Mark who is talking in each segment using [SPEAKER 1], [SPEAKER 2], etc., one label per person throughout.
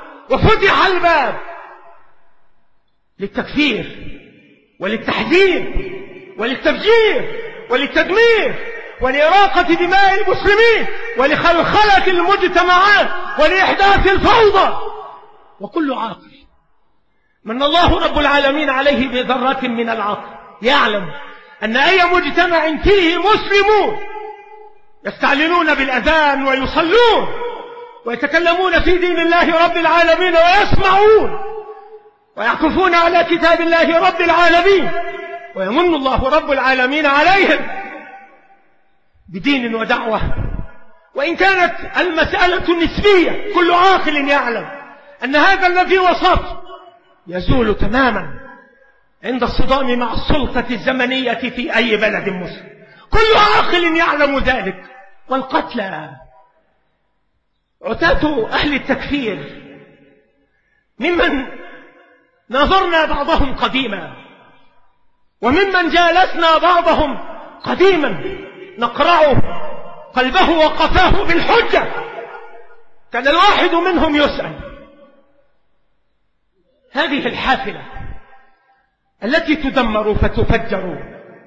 [SPEAKER 1] وفتح الباب للتكفير وللتحذير وللتفجير وللتدمير ولإراقة دماء المسلمين ولخلخلة المجتمعات ولإحداث الفوضى. وكل عاقل من الله رب العالمين عليه بذرة من العقل يعلم أن أي مجتمع فيه مسلمون يستعلنون بالأذان ويصلون ويتكلمون في دين الله رب العالمين ويسمعون ويعكفون على كتاب الله رب العالمين ويمن الله رب العالمين عليهم بدين ودعوة، وإن كانت المسألة نسبية كل عاقل يعلم أن هذا الذي وصف يزول تماما عند الصدام مع السلطة الزمنية في أي بلد مسلم. كل عاقل يعلم ذلك. والقتلى عتاة أهل التكفير ممن نظرنا بعضهم قديما وممن جالسنا بعضهم قديما نقرعه قلبه وقفاه بالحجة. كان الواحد منهم يسأل: هذه الحافلة التي تدمر فتفجر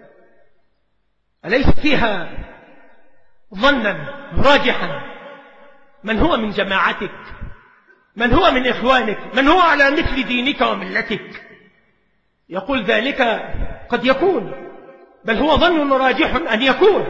[SPEAKER 1] أليس فيها ظنا راجحا من هو من جماعتك، من هو من إخوانك، من هو على مثل دينك وملتك؟ يقول: ذلك قد يكون، بل هو ظن راجح أن يكون.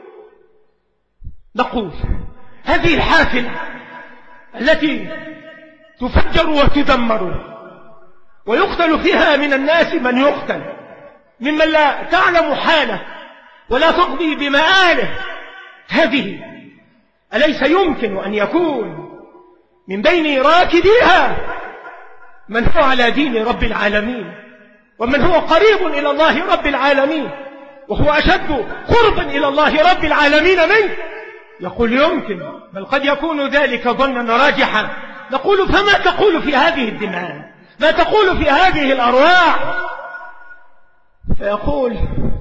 [SPEAKER 1] نقول: هذه الحافلة التي تفجر وتدمر ويقتل فيها من الناس من يقتل ممن لا تعلم حاله ولا تقضي بمآله، هذه أليس يمكن أن يكون من بين راكديها من هو على دين رب العالمين ومن هو قريب إلى الله رب العالمين وهو أشد قربا إلى الله رب العالمين منه؟ يقول: يمكن، بل قد يكون ذلك ظنا راجحا. نقول: فما تقول في هذه الدماء؟ ما تقول في هذه الأرواح؟ فيقول: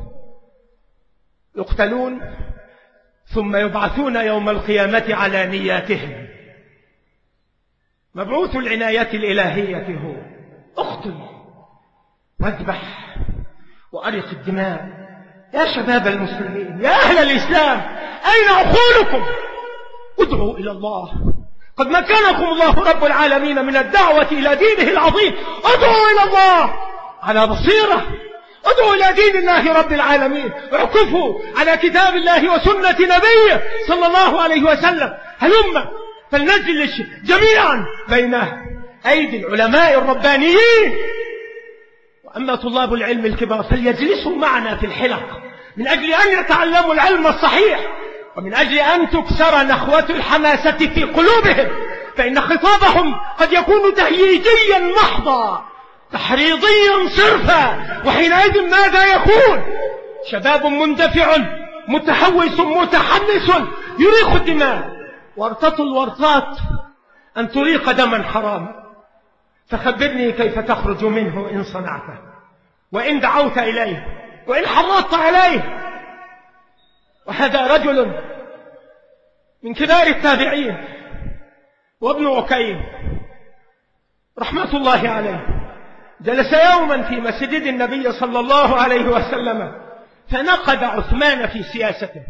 [SPEAKER 1] يقتلون ثم يبعثون يوم القيامة على نياتهم. مبعوث العناية الإلهية هو: اقتل واذبح وأرق الدماء. يا شباب المسلمين، يا أهل الإسلام، أين عقولكم؟ ادعوا إلى الله، قد مكنكم الله رب العالمين من الدعوة إلى دينه العظيم. ادعوا إلى الله على بصيرة، ادعوا إلى دين الله رب العالمين، اعكفوا على كتاب الله وسنة نبيه صلى الله عليه وسلم. هلما فلنجلس جميعا بين أيدي العلماء الربانيين، وأما طلاب العلم الكبار فليجلسوا معنا في الحلق من أجل أن يتعلموا العلم الصحيح ومن أجل أن تكسر نخوة الحماسة في قلوبهم، فإن خطابهم قد يكون تهييجيا محضا تحريضيا صرفا، وحينئذ ماذا يكون؟ شباب مندفع متحوس متحمس يريق الدماء، ورطة الورطات أن تريق دما حراما. فخبرني كيف تخرج منه إن صنعته، وإن دعوت إليه، وإن حرضت عليه. وهذا رجل من كبار التابعين وابن عكيم رحمة الله عليه جلس يوما في مسجد النبي صلى الله عليه وسلم فنقد عثمان في سياسته.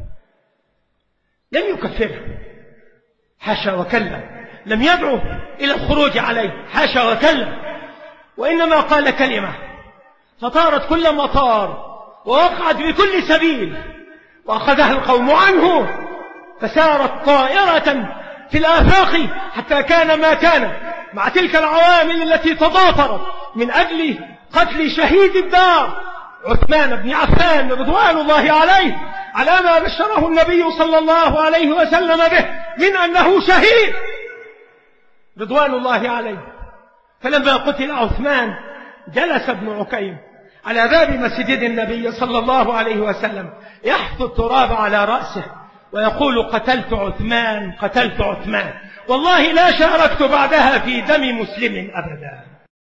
[SPEAKER 1] لم يكفره، حاشا وكلا، لم يدعو إلى الخروج عليه، حاشا وكلا، وإنما قال كلمة فطارت كل مطار ووقعت بكل سبيل وأخذها القوم عنه، فسارت طائرة في الآفاق حتى كان ما كان، مع تلك العوامل التي تضافرت من أجل قتل شهيد الدار عثمان بن عفان رضوان الله عليه، على ما بشره النبي صلى الله عليه وسلم به من أنه شهيد رضوان الله عليه. فلما قتل عثمان جلس ابن عكيم على باب مسجد النبي صلى الله عليه وسلم يحث التراب على رأسه ويقول: قتلت عثمان، قتلت عثمان، والله لا شاركت بعدها في دم مسلم أبدا.